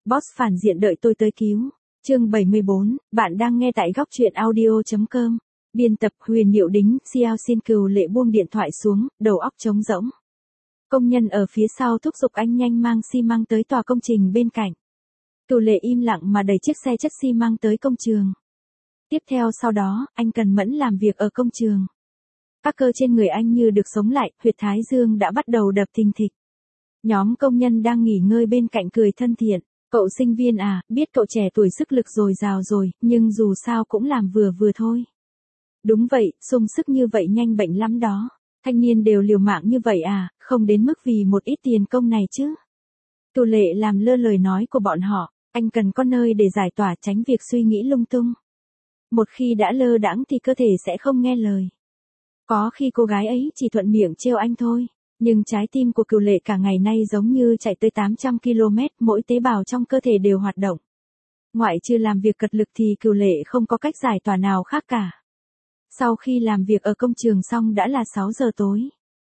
Boss phản diện đợi tôi tới cứu. Chương 74, bạn đang nghe tại góc truyện audio.com. Biên tập Huyền Diệu Đính, Xiao xin Cừu Lệ buông điện thoại xuống, đầu óc trống rỗng. Công nhân ở phía sau thúc giục anh nhanh mang xi măng tới tòa công trình bên cạnh. Cừu Lệ im lặng mà đẩy chiếc xe chất xi măng tới công trường. Tiếp theo sau đó, anh cần mẫn làm việc ở công trường. Các cơ trên người anh như được sống lại, huyệt thái dương đã bắt đầu đập thình thịch. Nhóm công nhân đang nghỉ ngơi bên cạnh cười thân thiện. Cậu sinh viên à, biết cậu trẻ tuổi sức lực dồi dào rồi, nhưng dù sao cũng làm vừa vừa thôi. Đúng vậy, sung sức như vậy nhanh bệnh lắm đó. Thanh niên đều liều mạng như vậy à, không đến mức vì một ít tiền công này chứ. Cừu Lệ làm lơ lời nói của bọn họ, anh cần có nơi để giải tỏa tránh việc suy nghĩ lung tung. Một khi đã lơ đãng thì cơ thể sẽ không nghe lời. Có khi cô gái ấy chỉ thuận miệng trêu anh thôi. Nhưng trái tim của Cừu Lệ cả ngày nay giống như chạy tới 800 km, mỗi tế bào trong cơ thể đều hoạt động. Ngoại trừ làm việc cật lực thì Cừu Lệ không có cách giải tỏa nào khác cả. Sau khi làm việc ở công trường xong đã là 6 giờ tối.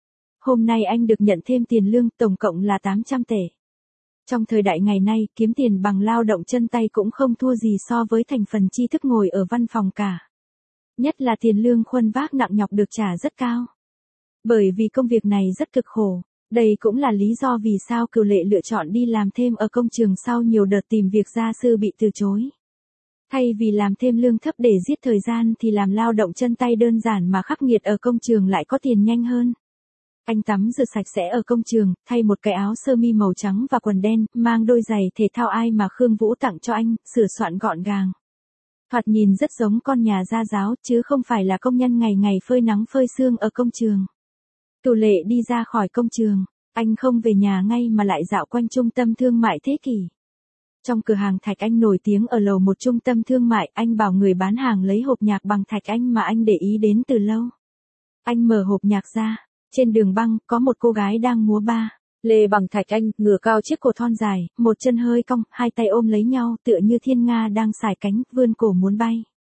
Hôm nay anh được nhận thêm tiền lương, tổng cộng là 800 tệ. Trong thời đại ngày nay, kiếm tiền bằng lao động chân tay cũng không thua gì so với thành phần tri thức ngồi ở văn phòng cả. Nhất là tiền lương khuân vác nặng nhọc được trả rất cao. Bởi vì công việc này rất cực khổ, đây cũng là lý do vì sao Cừu Lệ lựa chọn đi làm thêm ở công trường sau nhiều đợt tìm việc gia sư bị từ chối. Thay vì làm thêm lương thấp để giết thời gian thì làm lao động chân tay đơn giản mà khắc nghiệt ở công trường lại có tiền nhanh hơn. Anh tắm rửa sạch sẽ ở công trường, thay một cái áo sơ mi màu trắng và quần đen, mang đôi giày thể thao ai mà Khương Vũ tặng cho anh, sửa soạn gọn gàng. Thoạt nhìn rất giống con nhà gia giáo chứ không phải là công nhân ngày ngày phơi nắng phơi sương ở công trường. Cừu Lệ đi ra khỏi công trường, anh không về nhà ngay mà lại dạo quanh trung tâm thương mại Thế Kỷ. Trong cửa hàng thạch anh nổi tiếng ở lầu một trung tâm thương mại, anh bảo người bán hàng lấy hộp nhạc bằng thạch anh mà anh để ý đến từ lâu. Anh mở hộp nhạc ra, trên đường băng có một cô gái đang múa ba lê bằng thạch anh, ngửa cao chiếc cổ thon dài, một chân hơi cong, hai tay ôm lấy nhau tựa như thiên nga đang xải cánh, vươn cổ muốn bay.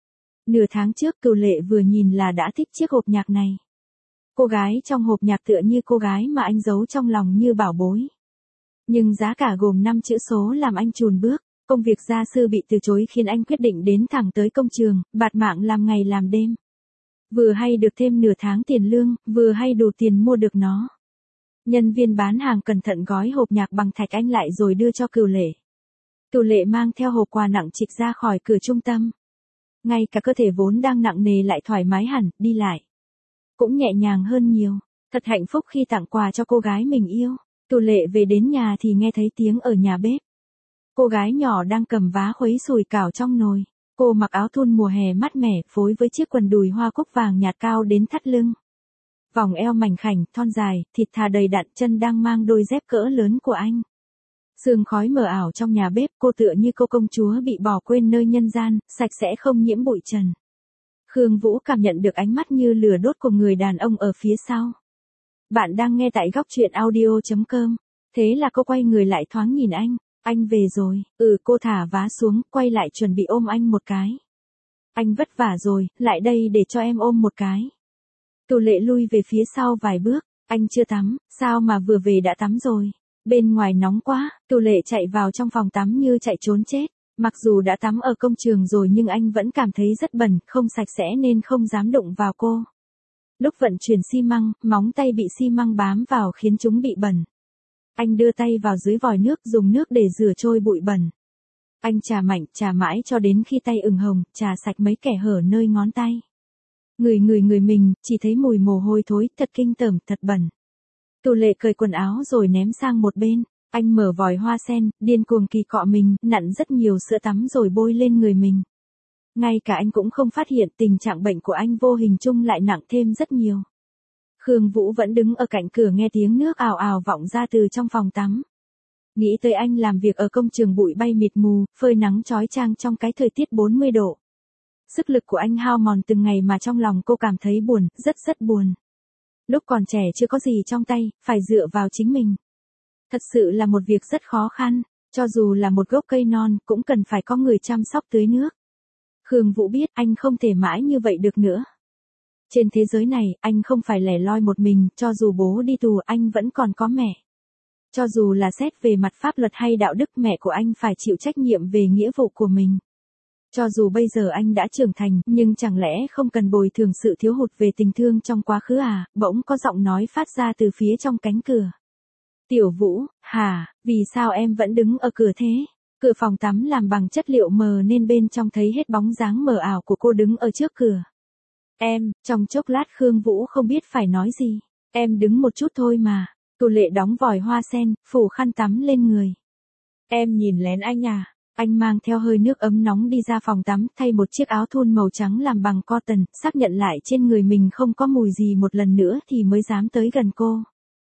Nửa tháng trước Cừu Lệ vừa nhìn là đã thích chiếc hộp nhạc này. Cô gái trong hộp nhạc tựa như cô gái mà anh giấu trong lòng như bảo bối. Nhưng giá cả gồm 5 chữ số làm anh chùn bước, công việc gia sư bị từ chối khiến anh quyết định đến thẳng tới công trường, bạt mạng làm ngày làm đêm. Vừa hay được thêm nửa tháng tiền lương, vừa hay đủ tiền mua được nó. Nhân viên bán hàng cẩn thận gói hộp nhạc bằng thạch anh lại rồi đưa cho Cừu Lệ. Cừu Lệ mang theo hộp quà nặng trịch ra khỏi cửa trung tâm. Ngay cả cơ thể vốn đang nặng nề lại thoải mái hẳn, đi lại cũng nhẹ nhàng hơn nhiều. Thật hạnh phúc khi tặng quà cho cô gái mình yêu. Cừu Lệ về đến nhà thì nghe thấy tiếng ở nhà bếp. Cô gái nhỏ đang cầm vá khuấy sùi cảo trong nồi. Cô mặc áo thun mùa hè mát mẻ phối với chiếc quần đùi hoa cúc vàng nhạt cao đến thắt lưng. Vòng eo mảnh khảnh, thon dài, thịt thà đầy đặn, chân đang mang đôi dép cỡ lớn của anh. Sương khói mờ ảo trong nhà bếp, cô tựa như cô công chúa bị bỏ quên nơi nhân gian, sạch sẽ không nhiễm bụi trần. Khương Vũ cảm nhận được ánh mắt như lửa đốt của người đàn ông ở phía sau. Bạn đang nghe tại góc truyện audio.com. Thế là cô quay người lại thoáng nhìn anh về rồi. Cô thả vá xuống, quay lại chuẩn bị ôm anh một cái. Anh vất vả rồi, lại đây để cho em ôm một cái. Cừu Lệ lui về phía sau vài bước, anh chưa tắm, sao mà vừa về đã tắm rồi. Bên ngoài nóng quá, Cừu Lệ chạy vào trong phòng tắm như chạy trốn chết. Mặc dù đã tắm ở công trường rồi nhưng anh vẫn cảm thấy rất bẩn, không sạch sẽ nên không dám đụng vào cô. Lúc vận chuyển xi măng, móng tay bị xi măng bám vào khiến chúng bị bẩn. Anh đưa tay vào dưới vòi nước dùng nước để rửa trôi bụi bẩn. Anh chà mạnh, chà mãi cho đến khi tay ửng hồng, chà sạch mấy kẻ hở nơi ngón tay. Người mình, chỉ thấy mùi mồ hôi thối, thật kinh tởm, thật bẩn. Cừu Lệ cởi quần áo rồi ném sang một bên. Anh mở vòi hoa sen, điên cuồng kỳ cọ mình, nặn rất nhiều sữa tắm rồi bôi lên người mình. Ngay cả anh cũng không phát hiện tình trạng bệnh của anh vô hình chung lại nặng thêm rất nhiều. Khương Vũ vẫn đứng ở cạnh cửa nghe tiếng nước ào ào vọng ra từ trong phòng tắm. Nghĩ tới anh làm việc ở công trường bụi bay mịt mù, phơi nắng chói chang trong cái thời tiết 40 độ. Sức lực của anh hao mòn từng ngày mà trong lòng cô cảm thấy buồn, rất buồn. Lúc còn trẻ chưa có gì trong tay, phải dựa vào chính mình. Thật sự là một việc rất khó khăn, cho dù là một gốc cây non cũng cần phải có người chăm sóc tưới nước. Khương Vũ biết anh không thể mãi như vậy được nữa. Trên thế giới này, anh không phải lẻ loi một mình, cho dù bố đi tù anh vẫn còn có mẹ. Cho dù là xét về mặt pháp luật hay đạo đức, mẹ của anh phải chịu trách nhiệm về nghĩa vụ của mình. Cho dù bây giờ anh đã trưởng thành, nhưng chẳng lẽ không cần bồi thường sự thiếu hụt về tình thương trong quá khứ à? Bỗng có giọng nói phát ra từ phía trong cánh cửa. Tiểu Vũ, hả, vì sao em vẫn đứng ở cửa thế? Cửa phòng tắm làm bằng chất liệu mờ nên bên trong thấy hết bóng dáng mờ ảo của cô đứng ở trước cửa. Em, trong chốc lát Khương Vũ không biết phải nói gì. Em đứng một chút thôi mà. Tô Lệ đóng vòi hoa sen, phủ khăn tắm lên người. Em nhìn lén anh à? Anh mang theo hơi nước ấm nóng đi ra phòng tắm, thay một chiếc áo thun màu trắng làm bằng cotton, xác nhận lại trên người mình không có mùi gì một lần nữa thì mới dám tới gần cô.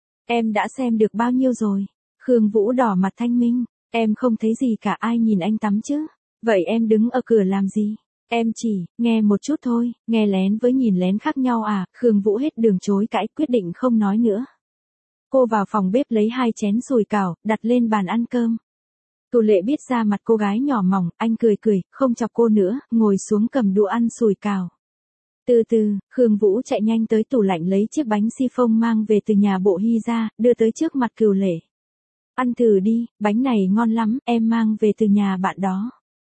Em đã xem được bao nhiêu rồi? Khương Vũ đỏ mặt thanh minh. Em không thấy gì cả, ai nhìn anh tắm chứ? Vậy em đứng ở cửa làm gì? Em chỉ, nghe một chút thôi, nghe lén với nhìn lén khác nhau à? Khương Vũ hết đường chối cãi, quyết định không nói nữa. Cô vào phòng bếp lấy 2 chén sủi cảo, đặt lên bàn ăn cơm. Tô Lệ biết ra mặt cô gái nhỏ mỏng, anh cười cười, không chọc cô nữa, ngồi xuống cầm đũa ăn sủi cảo. Từ từ, Khương Vũ chạy nhanh tới tủ lạnh lấy chiếc bánh xi phông mang về từ nhà Bộ Hy ra, đưa tới trước mặt Cửu Lệ. Ăn thử đi, bánh này ngon lắm, em mang về từ nhà bạn đó.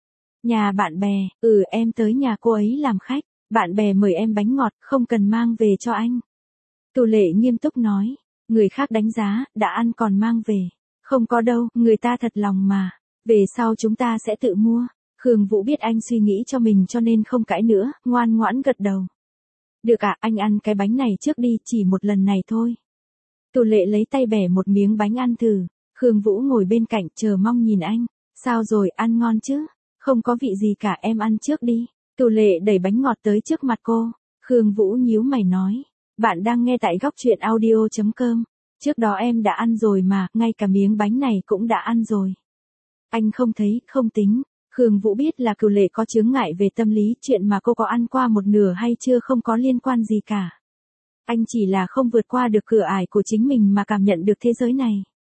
Nhà bạn bè, em tới nhà cô ấy làm khách, bạn bè mời em bánh ngọt, không cần mang về cho anh. Tô Lệ nghiêm túc nói, người khác đánh giá, đã ăn còn mang về. Không có đâu, người ta thật lòng mà. Về sau chúng ta sẽ tự mua. Khương Vũ biết anh suy nghĩ cho mình cho nên không cãi nữa, ngoan ngoãn gật đầu. Được ạ, anh ăn cái bánh này trước đi, chỉ một lần này thôi. Tô Lệ lấy tay bẻ một miếng bánh ăn thử. Khương Vũ ngồi bên cạnh chờ mong nhìn anh. Sao rồi, ăn ngon chứ? Không có vị gì cả, em ăn trước đi. Tô Lệ đẩy bánh ngọt tới trước mặt cô. Khương Vũ nhíu mày nói. Bạn đang nghe tại goctruyện.audio.com. Trước đó em đã ăn rồi mà, ngay cả miếng bánh này cũng đã ăn rồi. Anh không thấy, không tính. Khương Vũ biết là Cửu Lệ có chướng ngại về tâm lý, chuyện mà cô có ăn qua một nửa hay chưa không có liên quan gì cả. Anh chỉ là không vượt qua được cửa ải của chính mình mà cảm nhận được thế giới này.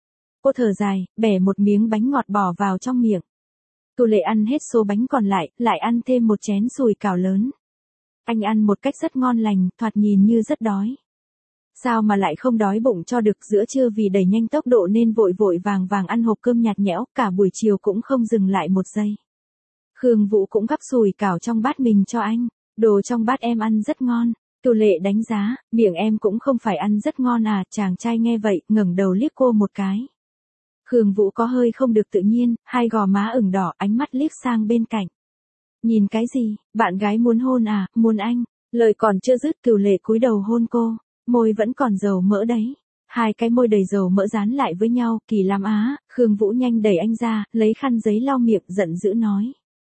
Cô thở dài, bẻ một miếng bánh ngọt bỏ vào trong miệng. Cửu Lệ ăn hết số bánh còn lại ăn thêm một chén sủi cảo lớn. Anh ăn một cách rất ngon lành, thoạt nhìn như rất đói. Sao mà lại không đói bụng cho được, giữa trưa vì đẩy nhanh tốc độ nên vội vội vàng ăn hộp cơm nhạt nhẽo, cả buổi chiều cũng không dừng lại một giây. Khương Vũ cũng gắp sủi cảo trong bát mình cho anh, đồ trong bát em ăn rất ngon. Tô Lệ đánh giá, miệng em cũng không phải ăn rất ngon à? Chàng trai nghe vậy, ngẩng đầu liếc cô một cái. Khương Vũ có hơi không được tự nhiên, hai gò má ửng đỏ, ánh mắt liếc sang bên cạnh. Nhìn cái gì, bạn gái muốn hôn à, muốn anh? Lời còn chưa dứt, Cửu Lệ cúi đầu hôn cô. Môi vẫn còn dầu mỡ đấy. Hai cái môi đầy dầu mỡ dán lại với nhau, kỳ lắm á. Khương Vũ nhanh đẩy anh ra, lấy khăn giấy lau miệng, giận dữ nói.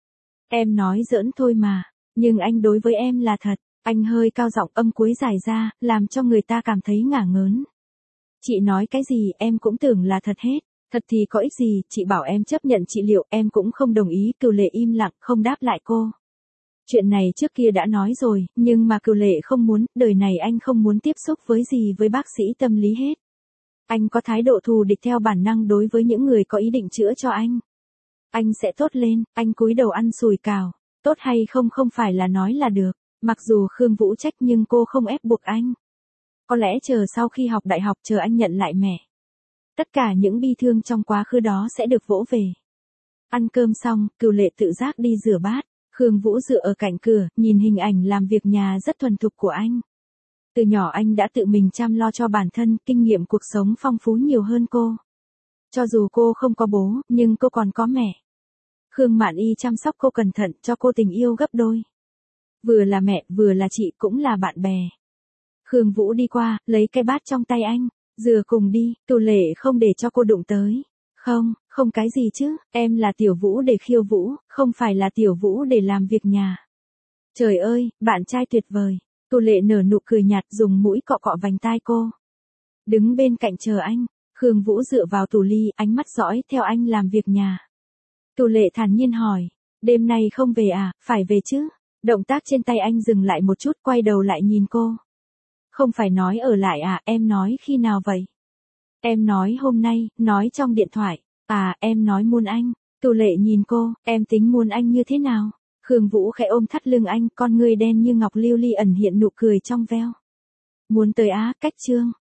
Em nói giỡn thôi mà, nhưng anh đối với em là thật. Anh hơi cao giọng, âm cuối dài ra, làm cho người ta cảm thấy ngả ngớn. Chị nói cái gì em cũng tưởng là thật hết. Thật thì có ích gì, chị bảo em chấp nhận trị liệu, em cũng không đồng ý. Cửu Lệ im lặng, không đáp lại cô. Chuyện này trước kia đã nói rồi, nhưng mà Cửu Lệ không muốn, đời này anh không muốn tiếp xúc với bác sĩ tâm lý hết. Anh có thái độ thù địch theo bản năng đối với những người có ý định chữa cho anh. Anh sẽ tốt lên, anh cúi đầu ăn sủi cảo. Tốt hay không không phải là nói là được. Mặc dù Khương Vũ trách nhưng cô không ép buộc anh. Có lẽ chờ sau khi học đại học chờ anh nhận lại mẹ. Tất cả những bi thương trong quá khứ đó sẽ được vỗ về. Ăn cơm xong, Cửu Lệ tự giác đi rửa bát. Khương Vũ dựa ở cạnh cửa, nhìn hình ảnh làm việc nhà rất thuần thục của anh. Từ nhỏ anh đã tự mình chăm lo cho bản thân, kinh nghiệm cuộc sống phong phú nhiều hơn cô. Cho dù cô không có bố, nhưng cô còn có mẹ. Khương Mạn Y chăm sóc cô cẩn thận, cho cô tình yêu gấp đôi. Vừa là mẹ, vừa là chị, cũng là bạn bè. Khương Vũ đi qua, lấy cái bát trong tay anh. Rửa cùng đi, Cửu Lệ không để cho cô đụng tới. Không cái gì chứ, em là Tiểu Vũ để khiêu vũ, không phải là Tiểu Vũ để làm việc nhà. Trời ơi, bạn trai tuyệt vời. Cửu Lệ nở nụ cười nhạt, dùng mũi cọ cọ vành tai cô. Đứng bên cạnh chờ anh. Khương Vũ dựa vào tủ ly, ánh mắt dõi theo anh làm việc nhà. Cửu Lệ thản nhiên hỏi, đêm nay không về à? Phải về chứ. Động tác trên tay anh dừng lại một chút, quay đầu lại nhìn cô. Không phải nói ở lại à? Em nói khi nào vậy? Em nói hôm nay, nói trong điện thoại. À, em nói muốn anh. Cửu Lệ nhìn cô, em tính muốn anh như thế nào? Khương Vũ khẽ ôm thắt lưng anh, con người đen như ngọc lưu ly ẩn hiện nụ cười trong veo. Muốn tới á, cách trương.